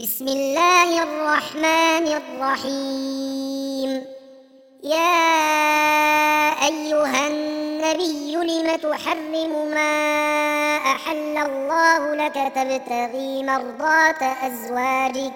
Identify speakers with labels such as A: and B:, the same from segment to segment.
A: بسم الله الرحمن الرحيم. يا أيها النبي لم تحرم ما أحل الله لك تبتغي مرضات أزواجك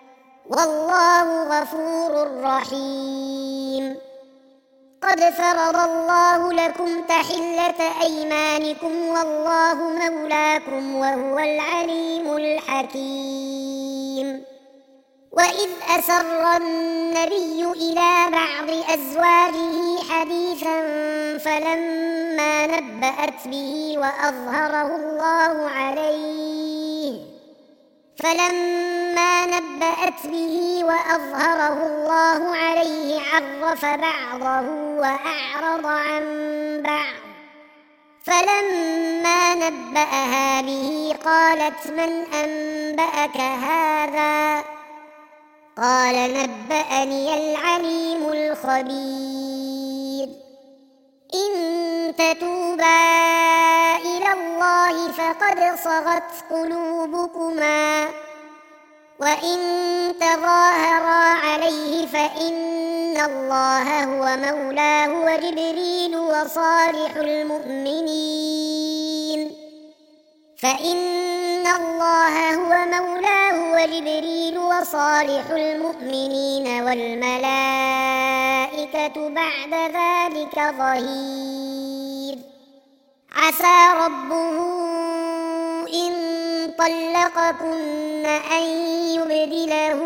A: والله غفور رحيم. قد فرض الله لكم تحلة أيمانكم والله مولاكم وهو العليم الحكيم. وإذ أسر النبي إلى بعض أزواجه حديثا فلما نبأت به وأظهره الله عليه عرف بعضه وأعرض عن بعض. فلما نبأها به قالت من أنبأك هذا؟ قال نبأني العليم الخبير. إن تتوبا إلى الله فقد صغت قلوبكما وإن تظاهرا عليه فإن الله هو مولاه وجبريل وصالح المؤمنين والملائكة بعد ذلك ظهير. عسى ربه إن طلقكن أن يبدله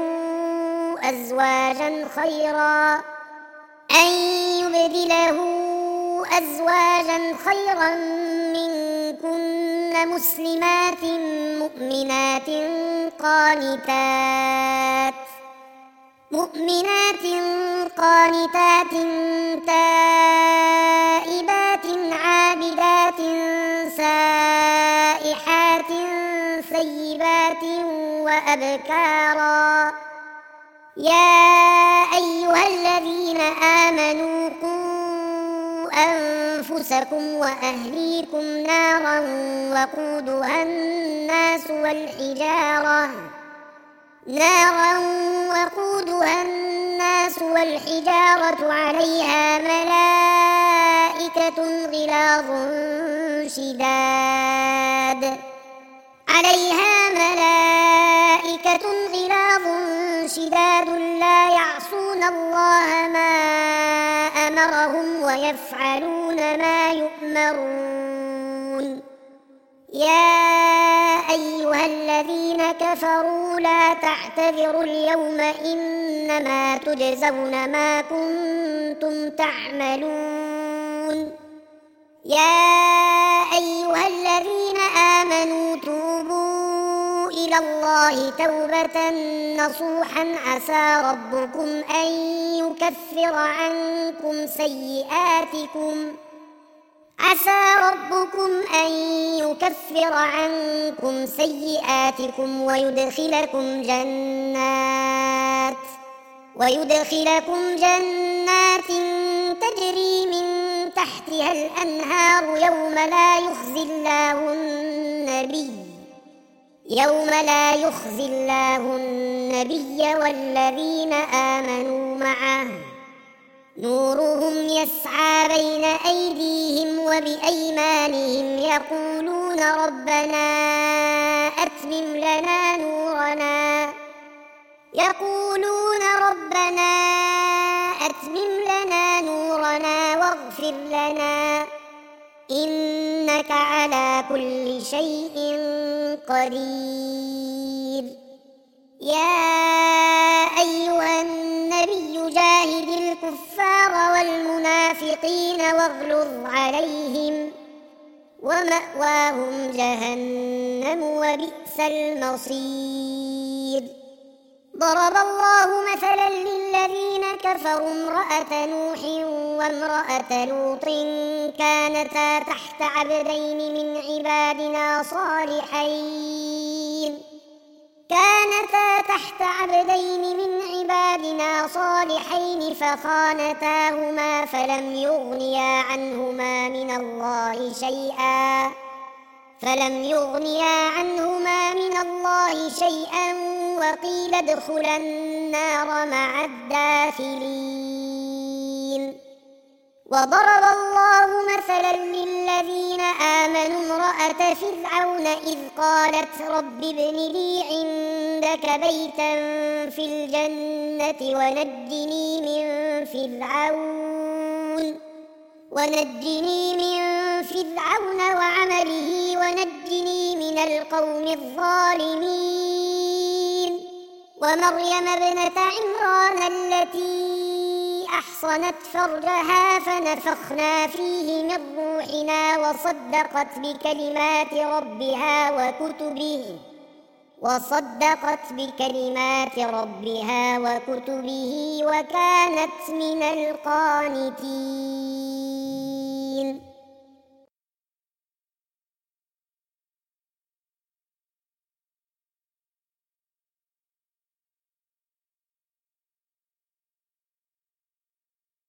A: أزواجا خيرا منكن مسلمات مؤمنات قانتات تائبات عابدات سائحات ثيبات وأبكارا. يا أيها الذين آمنوا قوا أنفسكم وأهليكم نارا وقودها الناس والحجارة عليها ملائكة غلاظ شداد لا يعصون الله ما أمرهم ويفعلون ما يؤمرون. يا أيها الذين كفروا لا تعتذروا اليوم إنما تجزون ما كنتم تعملون. يا أيها الذين آمنوا توبوا إلى الله توبة نصوحا عسى ربكم أن يكفر عنكم سيئاتكم ويدخلكم جنات تجري من تحتها الأنهار يوم لا يخزي الله النبي والذين آمنوا معه نورهم يسعى بين أيديهم وبأيمانهم يقولون ربنا أتمم لنا نورنا واغفر لنا إنك على كل شيء قدير. يا أيها النبي جاهد الكفار والمنافقين واغلظ عليهم ومأواهم جهنم وبئس المصير. ضرب الله مثلا للذين كفروا امرأة نوح وامرأة لوط كانتا تحت عبدين من عبادنا صالحين فخانتاهما فلم يغنيا عنهما من الله شيئا فلم يغنيا عنهما من الله شيئا وقيل ادخلا النار مع الداخلين. وضرب الله مثلا للذين آمنوا امرأة فرعون إذ قالت رب ابن لي عندك بيتا في الجنة ونجني من فرعون وعمله ونجني من القوم الظالمين. ومريم ابنة عمران التي أحصنت فرجها فنفخنا فيه من روحنا وصدقت بكلمات ربها وكتبه وكانت من القانتين.